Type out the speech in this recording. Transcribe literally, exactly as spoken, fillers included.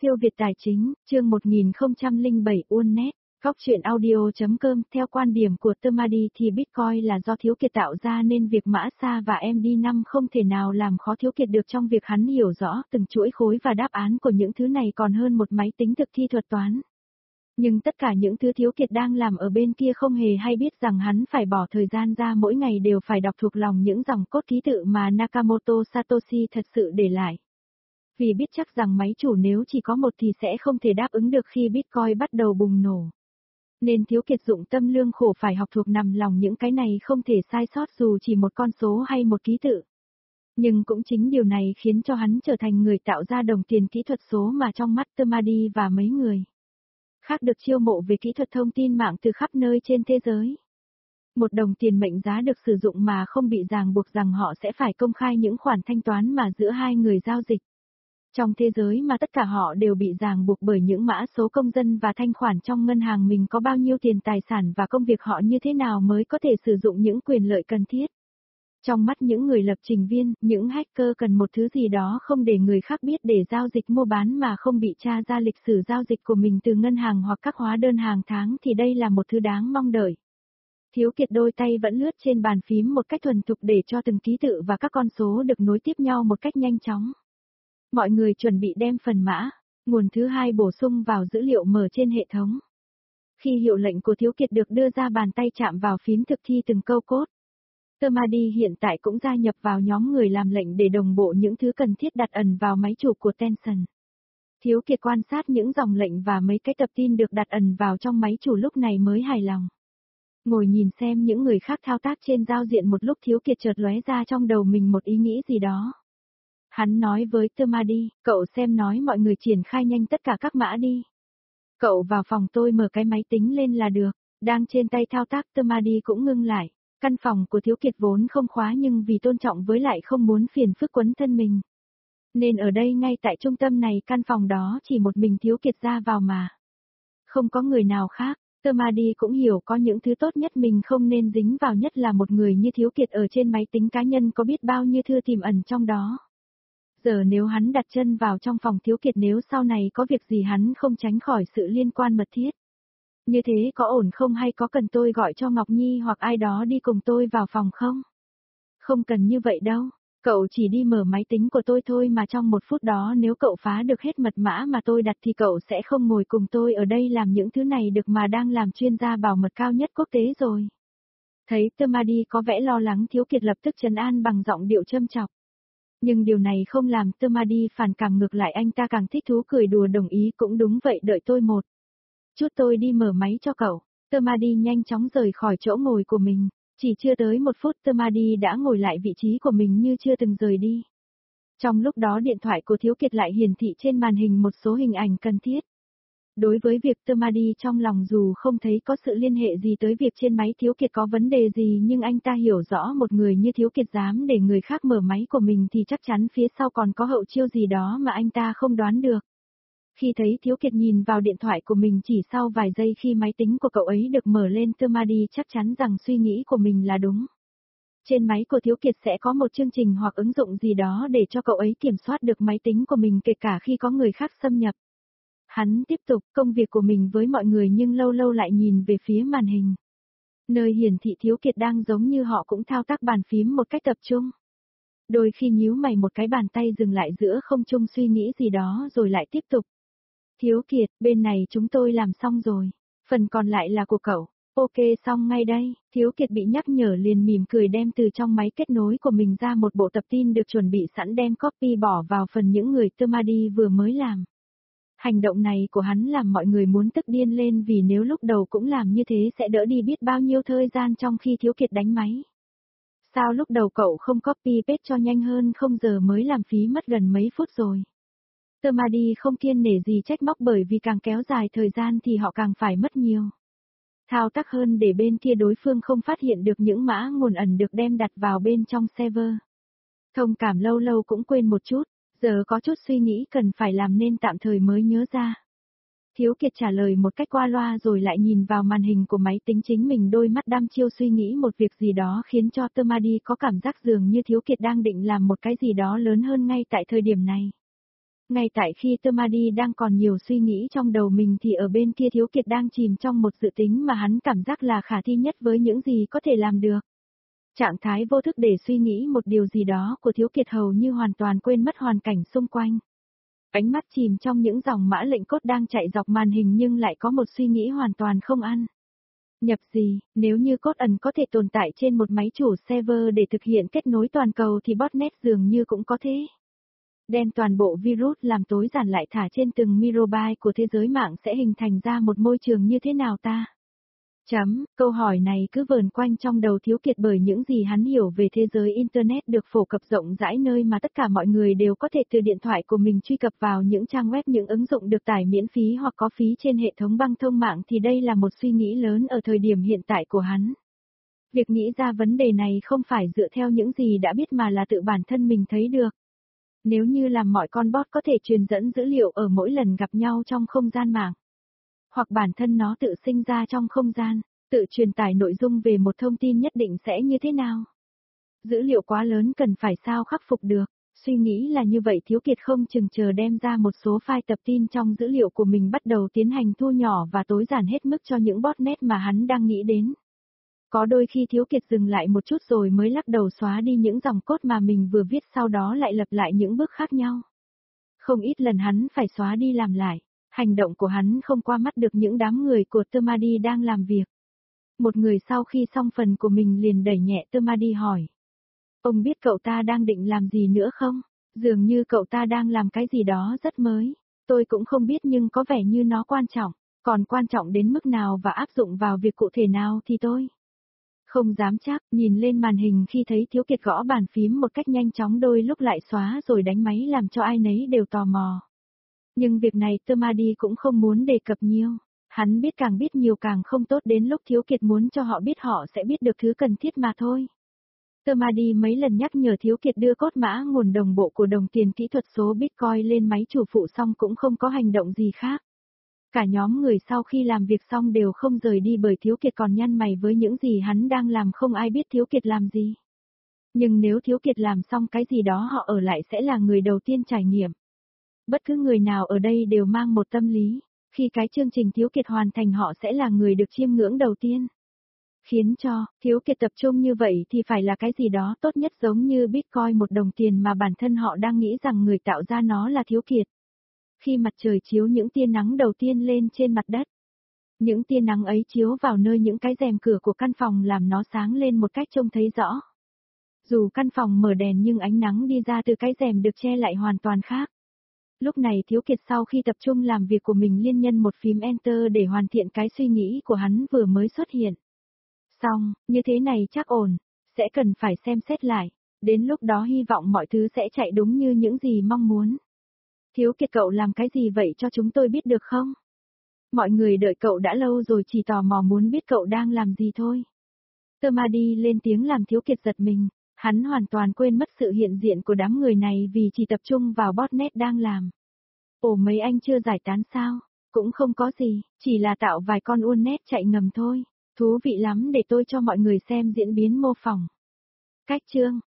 Siêu Việt Tài Chính, chương một nghìn không trăm lẻ bảy Uonnet, Góc truyện audio.com. Theo quan điểm của Tamady thì Bitcoin là do Thiếu Kiệt tạo ra nên việc Mã Sa và em đê năm không thể nào làm khó Thiếu Kiệt được trong việc hắn hiểu rõ từng chuỗi khối và đáp án của những thứ này còn hơn một máy tính thực thi thuật toán. Nhưng tất cả những thứ Thiếu Kiệt đang làm ở bên kia không hề hay biết rằng hắn phải bỏ thời gian ra mỗi ngày đều phải đọc thuộc lòng những dòng cốt ký tự mà Nakamoto Satoshi thật sự để lại. Vì biết chắc rằng máy chủ nếu chỉ có một thì sẽ không thể đáp ứng được khi Bitcoin bắt đầu bùng nổ. Nên Thiếu Kiệt dụng tâm lương khổ phải học thuộc nằm lòng những cái này không thể sai sót dù chỉ một con số hay một ký tự. Nhưng cũng chính điều này khiến cho hắn trở thành người tạo ra đồng tiền kỹ thuật số mà trong mắt Tamady và mấy người khác được chiêu mộ về kỹ thuật thông tin mạng từ khắp nơi trên thế giới. Một đồng tiền mệnh giá được sử dụng mà không bị ràng buộc rằng họ sẽ phải công khai những khoản thanh toán mà giữa hai người giao dịch. Trong thế giới mà tất cả họ đều bị ràng buộc bởi những mã số công dân và thanh khoản trong ngân hàng mình có bao nhiêu tiền tài sản và công việc họ như thế nào mới có thể sử dụng những quyền lợi cần thiết. Trong mắt những người lập trình viên, những hacker cần một thứ gì đó không để người khác biết để giao dịch mua bán mà không bị tra ra lịch sử giao dịch của mình từ ngân hàng hoặc các hóa đơn hàng tháng thì đây là một thứ đáng mong đợi. Thiếu Kiệt đôi tay vẫn lướt trên bàn phím một cách thuần thục để cho từng ký tự và các con số được nối tiếp nhau một cách nhanh chóng. Mọi người chuẩn bị đem phần mã, nguồn thứ hai bổ sung vào dữ liệu mở trên hệ thống. Khi hiệu lệnh của Thiếu Kiệt được đưa ra bàn tay chạm vào phím thực thi từng câu code. Tamady hiện tại cũng gia nhập vào nhóm người làm lệnh để đồng bộ những thứ cần thiết đặt ẩn vào máy chủ của Tension. Thiếu Kiệt quan sát những dòng lệnh và mấy cái tập tin được đặt ẩn vào trong máy chủ lúc này mới hài lòng. Ngồi nhìn xem những người khác thao tác trên giao diện một lúc Thiếu Kiệt chợt lóe ra trong đầu mình một ý nghĩ gì đó. Hắn nói với Tamady, cậu xem nói mọi người triển khai nhanh tất cả các mã đi. Cậu vào phòng tôi mở cái máy tính lên là được. Đang trên tay thao tác Tamady cũng ngưng lại. Căn phòng của Thiếu Kiệt vốn không khóa nhưng vì tôn trọng với lại không muốn phiền phức quấn thân mình. Nên ở đây ngay tại trung tâm này căn phòng đó chỉ một mình Thiếu Kiệt ra vào mà. Không có người nào khác. Tamady cũng hiểu có những thứ tốt nhất mình không nên dính vào nhất là một người như Thiếu Kiệt ở trên máy tính cá nhân có biết bao nhiêu thư tiềm ẩn trong đó. Giờ nếu hắn đặt chân vào trong phòng Thiếu Kiệt nếu sau này có việc gì hắn không tránh khỏi sự liên quan mật thiết. Như thế có ổn không hay có cần tôi gọi cho Ngọc Nhi hoặc ai đó đi cùng tôi vào phòng không? Không cần như vậy đâu, cậu chỉ đi mở máy tính của tôi thôi mà trong một phút đó nếu cậu phá được hết mật mã mà tôi đặt thì cậu sẽ không ngồi cùng tôi ở đây làm những thứ này được mà đang làm chuyên gia bảo mật cao nhất quốc tế rồi. Thấy Tamady có vẻ lo lắng Thiếu Kiệt lập tức trấn an bằng giọng điệu châm chọc. Nhưng điều này không làm Tamady phản cảm ngược lại anh ta càng thích thú cười đùa đồng ý cũng đúng vậy đợi tôi một chút tôi đi mở máy cho cậu. Tamady nhanh chóng rời khỏi chỗ ngồi của mình. Chỉ chưa tới một phút Tamady đã ngồi lại vị trí của mình như chưa từng rời đi. Trong lúc đó điện thoại của Thiếu Kiệt lại hiển thị trên màn hình một số hình ảnh cần thiết. Đối với việc Tamady trong lòng dù không thấy có sự liên hệ gì tới việc trên máy Thiếu Kiệt có vấn đề gì nhưng anh ta hiểu rõ một người như Thiếu Kiệt dám để người khác mở máy của mình thì chắc chắn phía sau còn có hậu chiêu gì đó mà anh ta không đoán được. Khi thấy Thiếu Kiệt nhìn vào điện thoại của mình chỉ sau vài giây khi máy tính của cậu ấy được mở lên Tamady chắc chắn rằng suy nghĩ của mình là đúng. Trên máy của Thiếu Kiệt sẽ có một chương trình hoặc ứng dụng gì đó để cho cậu ấy kiểm soát được máy tính của mình kể cả khi có người khác xâm nhập. Hắn tiếp tục công việc của mình với mọi người nhưng lâu lâu lại nhìn về phía màn hình. Nơi hiển thị Thiếu Kiệt đang giống như họ cũng thao tác bàn phím một cách tập trung. Đôi khi nhíu mày một cái bàn tay dừng lại giữa không trung suy nghĩ gì đó rồi lại tiếp tục. Thiếu Kiệt, bên này chúng tôi làm xong rồi. Phần còn lại là của cậu. Ok xong ngay đây. Thiếu Kiệt bị nhắc nhở liền mỉm cười đem từ trong máy kết nối của mình ra một bộ tập tin được chuẩn bị sẵn đem copy bỏ vào phần những người Tamady vừa mới làm. Hành động này của hắn làm mọi người muốn tức điên lên vì nếu lúc đầu cũng làm như thế sẽ đỡ đi biết bao nhiêu thời gian trong khi Thiếu Kiệt đánh máy. Sao lúc đầu cậu không copy paste cho nhanh hơn không giờ mới làm phí mất gần mấy phút rồi. Tamady không kiêng nể gì trách móc bởi vì càng kéo dài thời gian thì họ càng phải mất nhiều thao tác hơn để bên kia đối phương không phát hiện được những mã nguồn ẩn được đem đặt vào bên trong server. Thông cảm lâu lâu cũng quên một chút, giờ có chút suy nghĩ cần phải làm nên tạm thời mới nhớ ra. Thiếu Kiệt trả lời một cách qua loa rồi lại nhìn vào màn hình của máy tính chính mình đôi mắt đăm chiêu suy nghĩ một việc gì đó khiến cho Tamady có cảm giác dường như Thiếu Kiệt đang định làm một cái gì đó lớn hơn ngay tại thời điểm này. Ngay tại khi Tamadi đang còn nhiều suy nghĩ trong đầu mình thì ở bên kia Thiếu Kiệt đang chìm trong một dự tính mà hắn cảm giác là khả thi nhất với những gì có thể làm được. Trạng thái vô thức để suy nghĩ một điều gì đó của Thiếu Kiệt hầu như hoàn toàn quên mất hoàn cảnh xung quanh. Ánh mắt chìm trong những dòng mã lệnh cốt đang chạy dọc màn hình nhưng lại có một suy nghĩ hoàn toàn không ăn. Nhập gì, nếu như cốt ẩn có thể tồn tại trên một máy chủ server để thực hiện kết nối toàn cầu thì botnet dường như cũng có thế. Đem toàn bộ virus làm tối giản lại thả trên từng microbyte của thế giới mạng sẽ hình thành ra một môi trường như thế nào ta? Chấm, câu hỏi này cứ vờn quanh trong đầu Thiếu Kiệt bởi những gì hắn hiểu về thế giới Internet được phổ cập rộng rãi nơi mà tất cả mọi người đều có thể từ điện thoại của mình truy cập vào những trang web những ứng dụng được tải miễn phí hoặc có phí trên hệ thống băng thông mạng thì đây là một suy nghĩ lớn ở thời điểm hiện tại của hắn. Việc nghĩ ra vấn đề này không phải dựa theo những gì đã biết mà là tự bản thân mình thấy được. Nếu như làm mọi con bot có thể truyền dẫn dữ liệu ở mỗi lần gặp nhau trong không gian mạng, hoặc bản thân nó tự sinh ra trong không gian, tự truyền tải nội dung về một thông tin nhất định sẽ như thế nào? Dữ liệu quá lớn cần phải sao khắc phục được, suy nghĩ là như vậy Thiếu Kiệt không chừng chờ đem ra một số file tập tin trong dữ liệu của mình bắt đầu tiến hành thu nhỏ và tối giản hết mức cho những botnet mà hắn đang nghĩ đến. Có đôi khi Thiếu Kiệt dừng lại một chút rồi mới lắc đầu xóa đi những dòng cốt mà mình vừa viết sau đó lại lặp lại những bước khác nhau. Không ít lần hắn phải xóa đi làm lại. Hành động của hắn không qua mắt được những đám người của Tamadi đang làm việc. Một người sau khi xong phần của mình liền đẩy nhẹ Tamadi hỏi. Ông biết cậu ta đang định làm gì nữa không? Dường như cậu ta đang làm cái gì đó rất mới. Tôi cũng không biết nhưng có vẻ như nó quan trọng. Còn quan trọng đến mức nào và áp dụng vào việc cụ thể nào thì tôi không dám chắc. Nhìn lên màn hình khi thấy Thiếu Kiệt gõ bàn phím một cách nhanh chóng đôi lúc lại xóa rồi đánh máy làm cho ai nấy đều tò mò. Nhưng việc này Tamadi cũng không muốn đề cập nhiều. Hắn biết càng biết nhiều càng không tốt đến lúc Thiếu Kiệt muốn cho họ biết họ sẽ biết được thứ cần thiết mà thôi. Tamadi mấy lần nhắc nhở Thiếu Kiệt đưa cốt mã nguồn đồng bộ của đồng tiền kỹ thuật số Bitcoin lên máy chủ phụ xong cũng không có hành động gì khác. Cả nhóm người sau khi làm việc xong đều không rời đi bởi Thiếu Kiệt còn nhăn mày với những gì hắn đang làm không ai biết Thiếu Kiệt làm gì. Nhưng nếu Thiếu Kiệt làm xong cái gì đó họ ở lại sẽ là người đầu tiên trải nghiệm. Bất cứ người nào ở đây đều mang một tâm lý, khi cái chương trình Thiếu Kiệt hoàn thành họ sẽ là người được chiêm ngưỡng đầu tiên. Khiến cho, Thiếu Kiệt tập trung như vậy thì phải là cái gì đó tốt nhất giống như Bitcoin một đồng tiền mà bản thân họ đang nghĩ rằng người tạo ra nó là Thiếu Kiệt. Khi mặt trời chiếu những tia nắng đầu tiên lên trên mặt đất, những tia nắng ấy chiếu vào nơi những cái rèm cửa của căn phòng làm nó sáng lên một cách trông thấy rõ. Dù căn phòng mở đèn nhưng ánh nắng đi ra từ cái rèm được che lại hoàn toàn khác. Lúc này Thiếu Kiệt sau khi tập trung làm việc của mình liên nhân một phím Enter để hoàn thiện cái suy nghĩ của hắn vừa mới xuất hiện. Xong, như thế này chắc ổn, sẽ cần phải xem xét lại, đến lúc đó hy vọng mọi thứ sẽ chạy đúng như những gì mong muốn. Thiếu Kiệt cậu làm cái gì vậy cho chúng tôi biết được không? Mọi người đợi cậu đã lâu rồi chỉ tò mò muốn biết cậu đang làm gì thôi. Tamadi lên tiếng làm Thiếu Kiệt giật mình. Hắn hoàn toàn quên mất sự hiện diện của đám người này vì chỉ tập trung vào botnet đang làm. Ồ mấy anh chưa giải tán sao? Cũng không có gì, chỉ là tạo vài con uonet chạy ngầm thôi. Thú vị lắm để tôi cho mọi người xem diễn biến mô phỏng. Cách chương